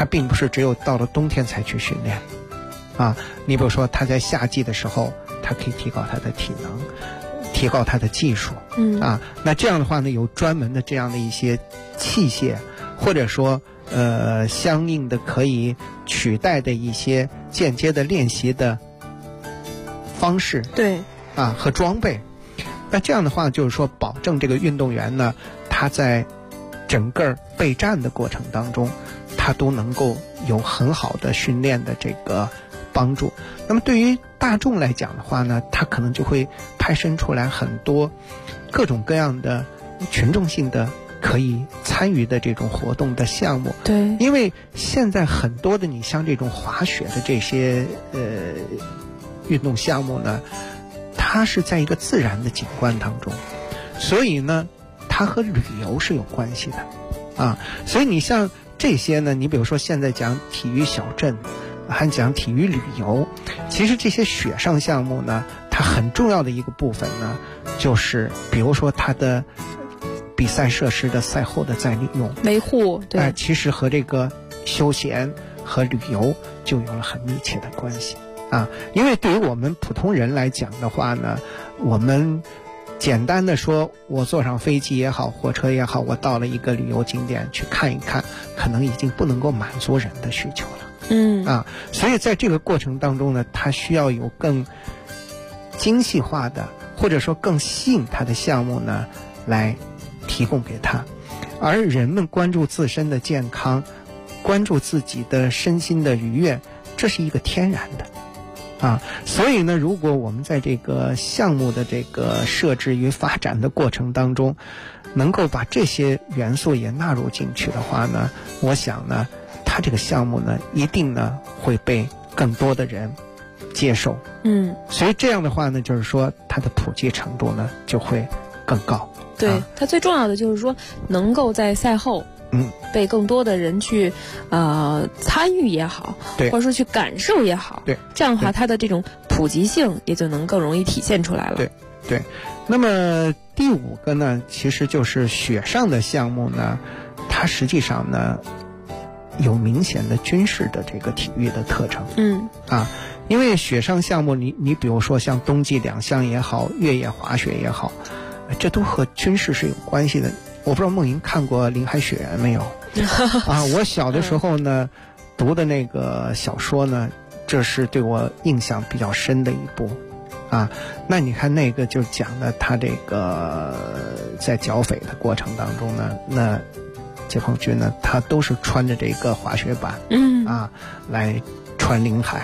它并不是只有到了冬天才去训练啊。你比如说他在夏季的时候，他可以提高他的体能，提高他的技术那这样的话呢，有专门的这样的一些器械，或者说相应的可以取代的一些间接的练习的方式和装备。那这样的话就是说保证这个运动员呢，他在整个备战的过程当中，他都能够有很好的训练的这个帮助。那么对于大众来讲的话呢，他可能就会派生出来很多各种各样的群众性的可以参与的这种活动的项目。 对， 因为现在很多的你像这种滑雪的这些运动项目呢，它是在一个自然的景观当中，所以呢它和旅游是有关系的所以你像这些呢，你比如说现在讲体育小镇，还讲体育旅游，其实这些雪上项目呢，它很重要的一个部分呢，就是比如说它的比赛设施的赛后的再利用维护，对， 其实和这个休闲和旅游就有了很密切的关系因为对于我们普通人来讲的话呢，我们简单的说，我坐上飞机也好，火车也好，我到了一个旅游景点去看一看，可能已经不能够满足人的需求了所以在这个过程当中呢，它需要有更精细化的，或者说更吸引它的项目呢，来提供给他。而人们关注自身的健康，关注自己的身心的愉悦，这是一个天然的所以呢，如果我们在这个项目的这个设置与发展的过程当中，能够把这些元素也纳入进去的话呢，我想呢，它这个项目呢，一定呢会被更多的人接受所以这样的话呢，就是说它的普及程度呢就会更高。 对，它最重要的就是说能够在赛后被更多的人去参与也好，或者说去感受也好， 对， 这样的话它的这种普及性也就能更容易体现出来了。 对。那么第5个呢，其实就是雪上的项目呢，它实际上呢有明显的军事的这个体育的特征因为雪上项目你比如说像冬季两项也好，越野滑雪也好，这都和军事是有关系的。我不知道梦莹看过《林海雪原》没有我小的时候呢读的那个小说呢，这是对我印象比较深的一部那你看那个就讲的他这个在剿匪的过程当中呢，那解放军呢他都是穿着这个滑雪板来穿领海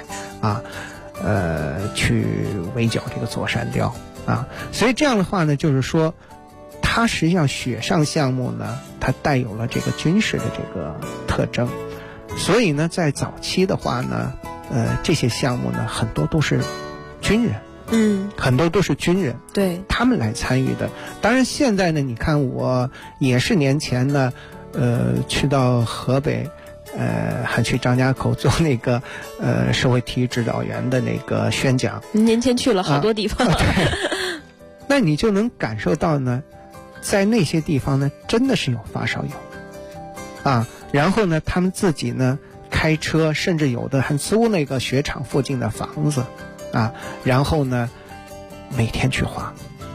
去围剿这个座山雕所以这样的话呢，就是说它实际上雪上项目呢，它带有了这个军事的这个特征，所以呢，在早期的话呢，这些项目呢，很多都是军人，很多都是军人， 对， 他们来参与的。当然，现在呢，你看我也是年前呢，去到河北，还去张家口做那个社会体育指导员的那个宣讲。 年前去了好多地方， 那你就能感受到呢。在那些地方呢，真的是有发烧友然后呢，他们自己呢开车，甚至有的还租那个雪场附近的房子然后呢每天去滑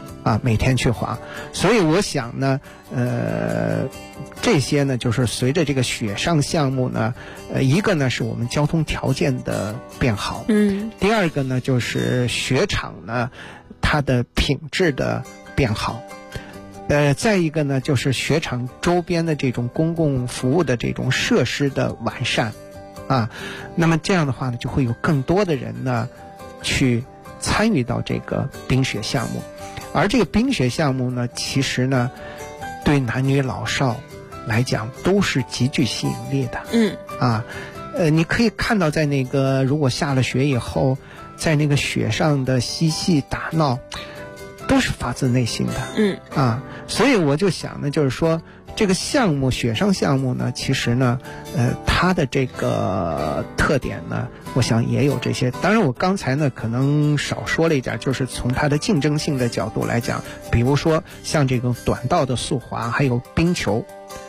所以我想呢这些呢就是随着这个雪上项目呢一个呢是我们交通条件的变好第二个呢就是雪场呢它的品质的变好再一个呢，就是雪场周边的这种公共服务的这种设施的完善那么这样的话呢，就会有更多的人呢去参与到这个冰雪项目，而这个冰雪项目呢，其实呢对男女老少来讲都是极具吸引力的你可以看到在那个如果下了雪以后，在那个雪上的嬉戏打闹都是发自内心的所以我就想呢，就是说这个项目雪上项目呢，其实呢它的这个特点呢，我想也有这些。当然我刚才呢可能少说了一点，就是从它的竞争性的角度来讲，比如说像这种短道的速滑还有冰球，其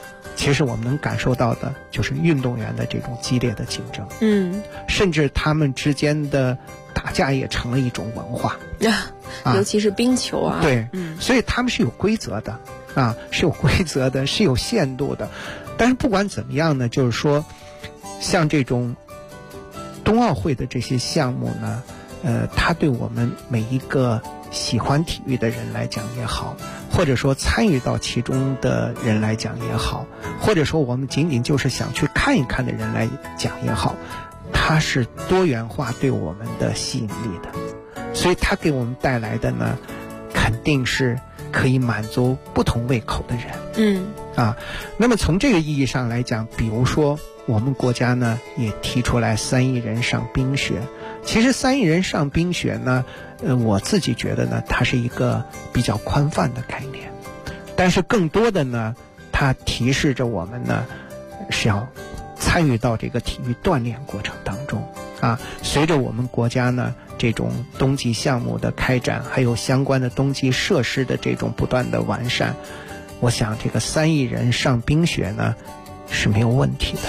其实我们能感受到的就是运动员的这种激烈的竞争，甚至他们之间的打架也成了一种文化尤其是冰球啊， 对，所以他们是有规则的是有规则的，是有限度的。但是不管怎么样呢，就是说像这种冬奥会的这些项目呢，它对我们每一个喜欢体育的人来讲也好，或者说参与到其中的人来讲也好，或者说我们仅仅就是想去看一看的人来讲也好，它是多元化对我们的吸引力的。所以它给我们带来的呢，肯定是可以满足不同胃口的人。那么从这个意义上来讲，比如说我们国家呢也提出来3亿人上冰雪。其实3亿人上冰雪呢，我自己觉得呢，它是一个比较宽泛的概念，但是更多的呢，它提示着我们呢是要参与到这个体育锻炼过程当中随着我们国家呢这种冬季项目的开展，还有相关的冬季设施的这种不断的完善，我想这个3亿人上冰雪呢是没有问题的。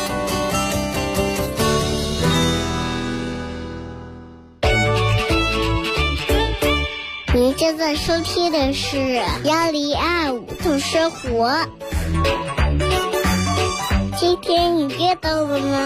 您正在收听的是1025动生活。今天你知道了吗？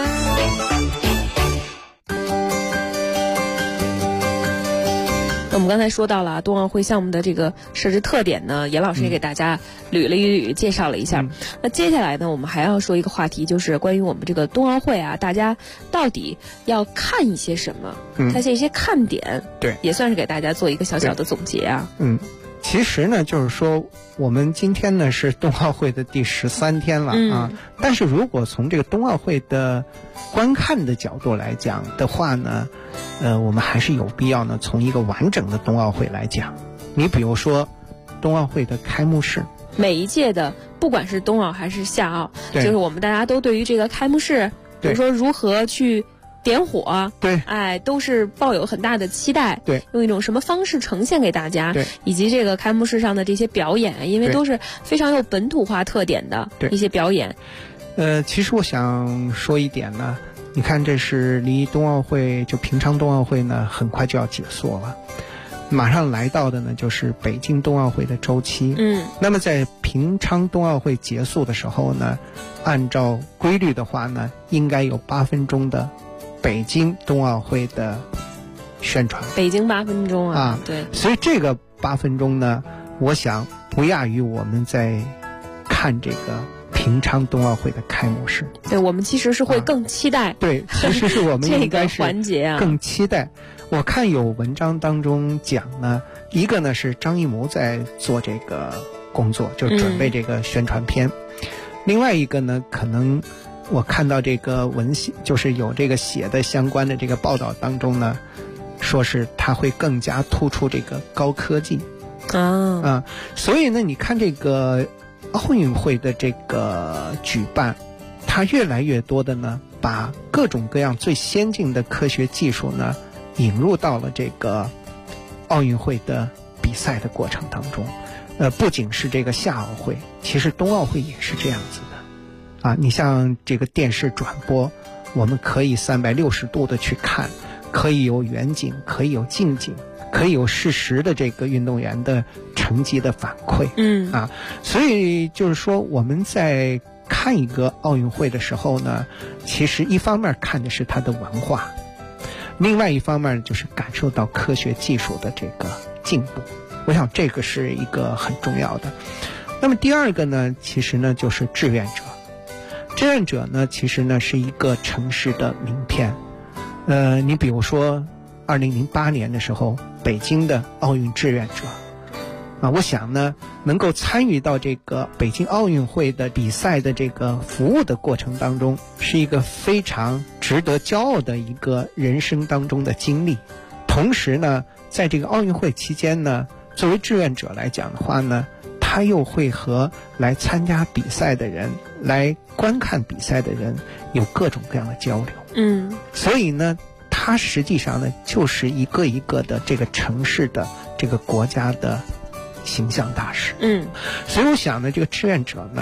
我们刚才说到了冬奥会项目的这个设置特点呢，严老师也给大家捋了一捋，介绍了一下。那接下来呢，我们还要说一个话题，就是关于我们这个冬奥会大家到底要看一些什么，它是一些看点， 对， 也算是给大家做一个小小的总结其实呢，就是说我们今天呢是冬奥会的第13天了但是如果从这个冬奥会的观看的角度来讲的话呢，我们还是有必要呢从一个完整的冬奥会来讲。你比如说冬奥会的开幕式， 每一届的不管是冬奥还是夏奥，就是我们大家都对于这个开幕式，比如说如何去点火， 对， 都是抱有很大的期待， 对， 用一种什么方式呈现给大家， 对， 以及这个开幕式上的这些表演，因为都是非常有本土化特点的一些表演。 其实我想说一点呢，你看这是离冬奥会就平昌冬奥会呢很快就要结束了，马上来到的呢就是北京冬奥会的周期。那么在平昌冬奥会结束的时候呢，按照规律的话呢，应该有8分钟的北京冬奥会的宣传。 北京8分钟对。 所以这个8分钟呢，我想不亚于我们在看这个平昌冬奥会的开幕式。 对，我们其实是会更期待。 对，其实是我们应该是环节更期待。我看有文章当中讲呢，一个呢是张艺谋在做这个工作，就准备这个宣传片。另外一个呢，可能我看到这个文献，就是有这个写的相关的这个报道当中呢，说是它会更加突出这个高科技所以呢，你看这个奥运会的这个举办，它越来越多的呢，把各种各样最先进的科学技术呢，引入到了这个奥运会的比赛的过程当中。不仅是这个夏奥会，其实冬奥会也是这样子的你像这个电视转播，我们可以360度的去看，可以有远景，可以有近景，可以有实时的这个运动员的成绩的反馈所以就是说我们在看一个奥运会的时候呢，其实一方面看的是它的文化，另外一方面就是感受到科学技术的这个进步。我想这个是一个很重要的。那么第二个呢，其实呢就是志愿者。志愿者呢，其实呢是一个城市的名片。你比如说2008年的时候，北京的奥运志愿者我想呢，能够参与到这个北京奥运会的比赛的这个服务的过程当中，是一个非常值得骄傲的一个人生当中的经历。同时呢，在这个奥运会期间呢，作为志愿者来讲的话呢，他又会和来参加比赛的人，来观看比赛的人有各种各样的交流。所以呢，他实际上呢，就是一个一个的这个城市的这个国家的形象大使。所以我想呢，这个志愿者呢，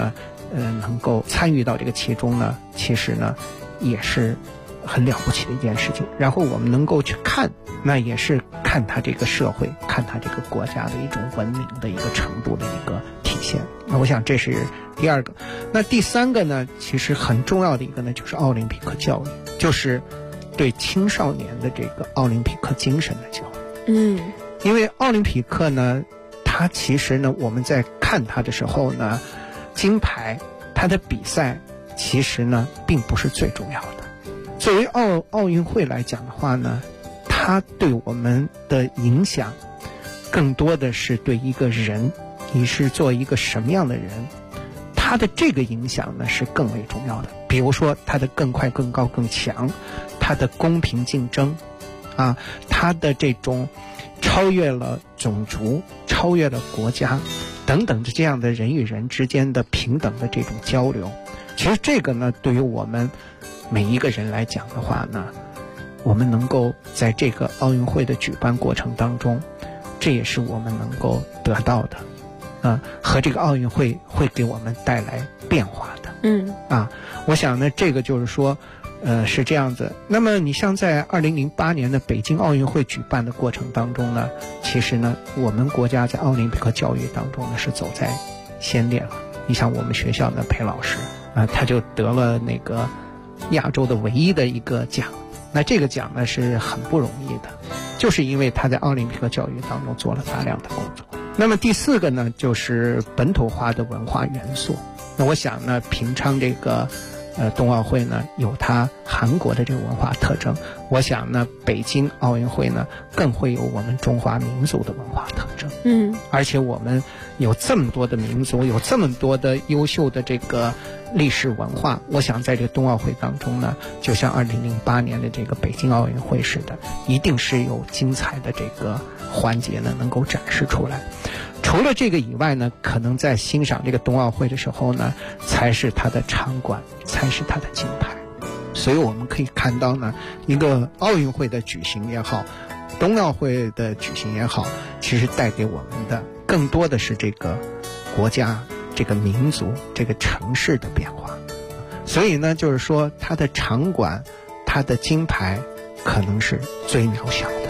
能够参与到这个其中呢，其实呢也是很了不起的一件事情。然后我们能够去看，那也是看它这个社会，看它这个国家的一种文明的一个程度的一个体现。那我想这是第二个。那第三个呢，其实很重要的一个呢，就是奥林匹克教育，就是对青少年的这个奥林匹克精神的教育。因为奥林匹克呢，它其实呢，我们在看它的时候呢，金牌它的比赛其实呢并不是最重要的。作为奥运会来讲的话呢，它对我们的影响更多的是对一个人，你是做一个什么样的人，它的这个影响呢是更为重要的。比如说它的更快更高更强，它的公平竞争它的这种超越了种族，超越了国家等等这样的人与人之间的平等的这种交流。其实这个呢，对于我们每一个人来讲的话呢，我们能够在这个奥运会的举办过程当中，这也是我们能够得到的和这个奥运会会给我们带来变化的。我想呢，这个就是说是这样子。那么你像在2008年的北京奥运会举办的过程当中呢，其实呢我们国家在奥林匹克教育当中呢是走在先列了。你像我们学校的裴老师他就得了那个亚洲的唯一的一个奖。那这个奖呢是很不容易的，就是因为他在奥林匹克教育当中做了大量的工作。那么第四个呢，就是本土化的文化元素。那我想呢，平昌这个冬奥会呢有它韩国的这个文化特征，我想呢北京奥运会呢更会有我们中华民族的文化特征。而且我们有这么多的民族，有这么多的优秀的这个历史文化，我想在这个冬奥会当中呢，就像2008年的这个北京奥运会似的，一定是有精彩的这个环节呢能够展示出来。除了这个以外呢，可能在欣赏这个冬奥会的时候呢，才是它的场馆，才是它的金牌。所以我们可以看到呢，一个奥运会的举行也好，冬奥会的举行也好，其实带给我们的更多的是这个国家、这个民族、这个城市的变化。所以呢，就是说它的场馆、它的金牌可能是最渺小的。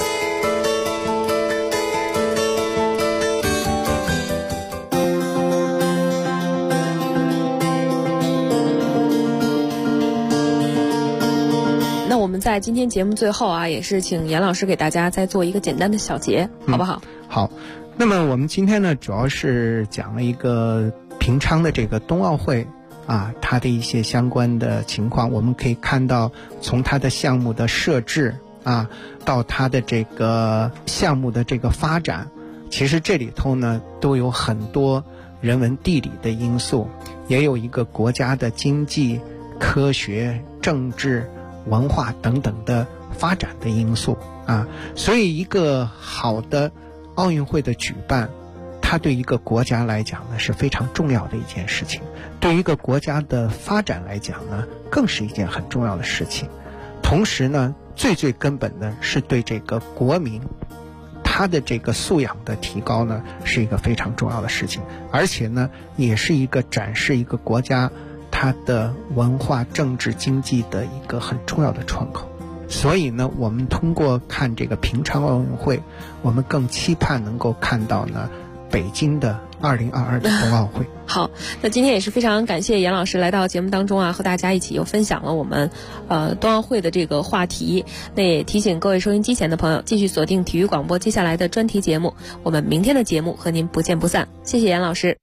我们在今天节目最后啊，也是请严老师给大家再做一个简单的小结，好不好？ 好。那么我们今天呢，主要是讲了一个平昌的这个冬奥会它的一些相关的情况。我们可以看到，从它的项目的设置到它的这个项目的这个发展，其实这里头呢都有很多人文地理的因素，也有一个国家的经济、科学、政治、文化等等的发展的因素所以一个好的奥运会的举办，它对一个国家来讲呢是非常重要的一件事情，对于一个国家的发展来讲呢更是一件很重要的事情。同时呢，最根本的是对这个国民他的这个素养的提高呢是一个非常重要的事情，而且呢也是一个展示一个国家它的文化、政治、经济的一个很重要的窗口。所以呢，我们通过看这个平昌奥运会，我们更期盼能够看到呢北京的2022的冬奥会。 好，那今天也是非常感谢严老师来到节目当中和大家一起又分享了我们冬奥会的这个话题。那也提醒各位收音机前的朋友，继续锁定体育广播接下来的专题节目，我们明天的节目和您不见不散。谢谢严老师。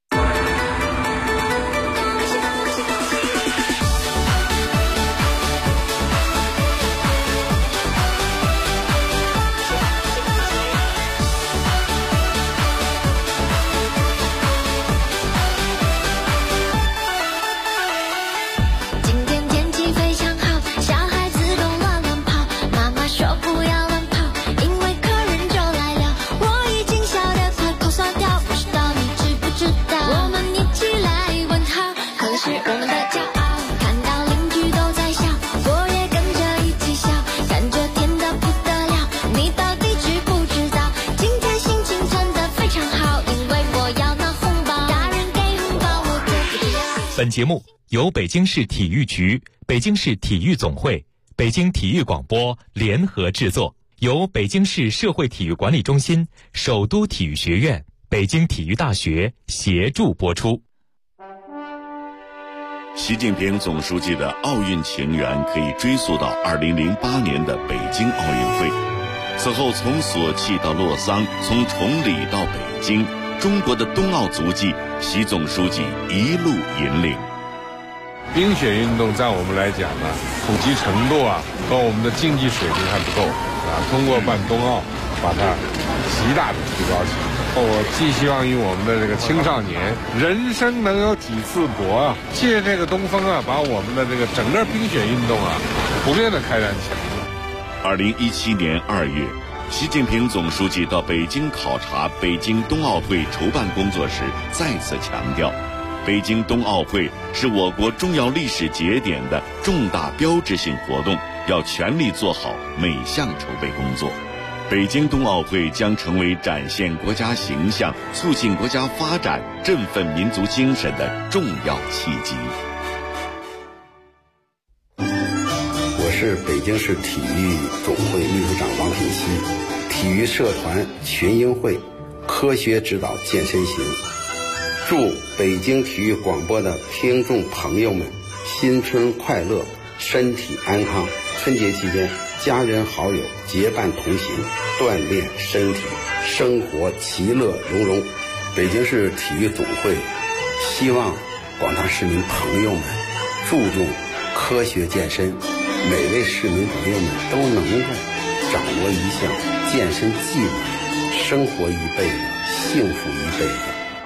知道本节目由北京市体育局、北京市体育总会、北京体育广播联合制作，由北京市社会体育管理中心、首都体育学院、北京体育大学协助播出。 习近平总书记的奥运情缘可以追溯到2008年的北京奥运会。此后从索契到洛桑，从崇礼到北京，中国的冬奥足迹，习总书记一路引领。 冰雪运动在我们来讲呢，普及程度和我们的竞技水平还不够通过办冬奥，把它极大的提高起来。我寄希望于我们的这个青少年，人生能有几次搏借这个东风把我们的这个整个冰雪运动普遍的开展起来。 2017年2月，习近平总书记到北京考察北京冬奥会筹办工作时，再次强调，北京冬奥会是我国重要历史节点的重大标志性活动，要全力做好每项筹备工作。北京冬奥会将成为展现国家形象、促进国家发展、振奋民族精神的重要契机。 我是北京市体育总会秘书长王品熙，体育社团群英会科学指导健身行。祝北京体育广播的听众朋友们新春快乐，身体安康。春节期间，家人好友结伴同行，锻炼身体，生活其乐融融。北京市体育总会希望广大市民朋友们注重科学健身，每位市民朋友们都能够掌握一项健身技能，生活一辈子，幸福一辈子。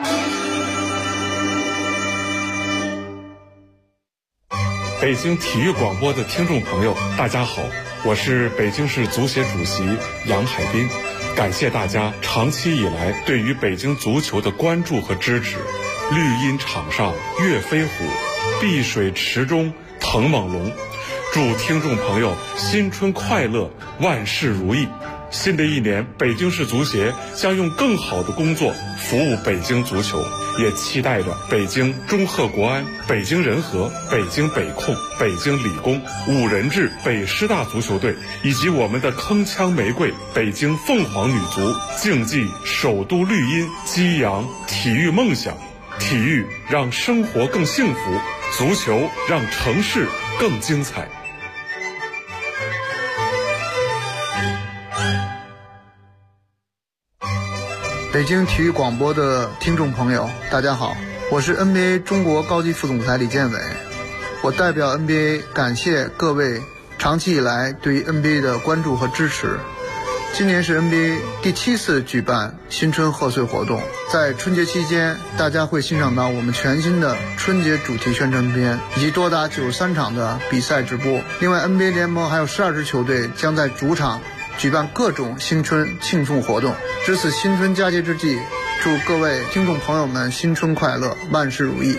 北京体育广播的听众朋友，大家好，我是北京市足协主席杨海滨，感谢大家长期以来对于北京足球的关注和支持。绿茵场上跃飞虎，碧水池中腾猛龙。祝听众朋友新春快乐，万事如意。新的一年，北京市足协将用更好的工作服务北京足球，也期待着北京中赫国安、北京人和、北京北控、北京理工、五人制北师大足球队以及我们的铿锵玫瑰北京凤凰女足，竞技首都绿茵，激扬体育梦想。体育让生活更幸福，足球让城市更精彩。 北京体育广播的听众朋友，大家好，我是 NBA 中国高级副总裁李建伟。我代表 NBA 感谢各位长期以来对于 NBA 的关注和支持。今年是 NBA 第7次举办新春贺岁活动，在春节期间，大家会欣赏到我们全新的春节主题宣传片，以及多达93场的比赛直播。另外 NBA 联盟还有12支球队将在主场举办各种新春庆祝活动。值此新春佳节之际，祝各位听众朋友们新春快乐，万事如意。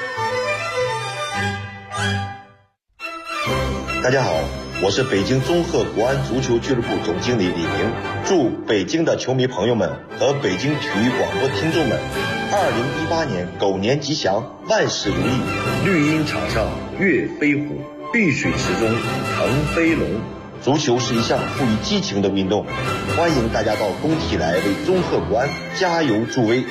大家好，我是北京中赫国安足球俱乐部总经理李明。祝北京的球迷朋友们和北京体育广播听众们2018年狗年吉祥，万事如意。绿茵场上跃飞虎，碧水池中腾飞龙。足球是一项富于激情的运动，欢迎大家到工体来为中赫国安加油助威。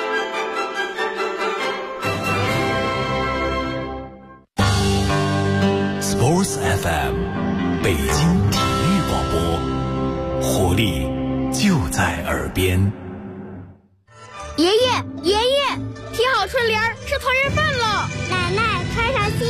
Sports FM， 北京体育广播，活力就在耳边。 爷爷，爷爷，贴好春联是团圆饭了。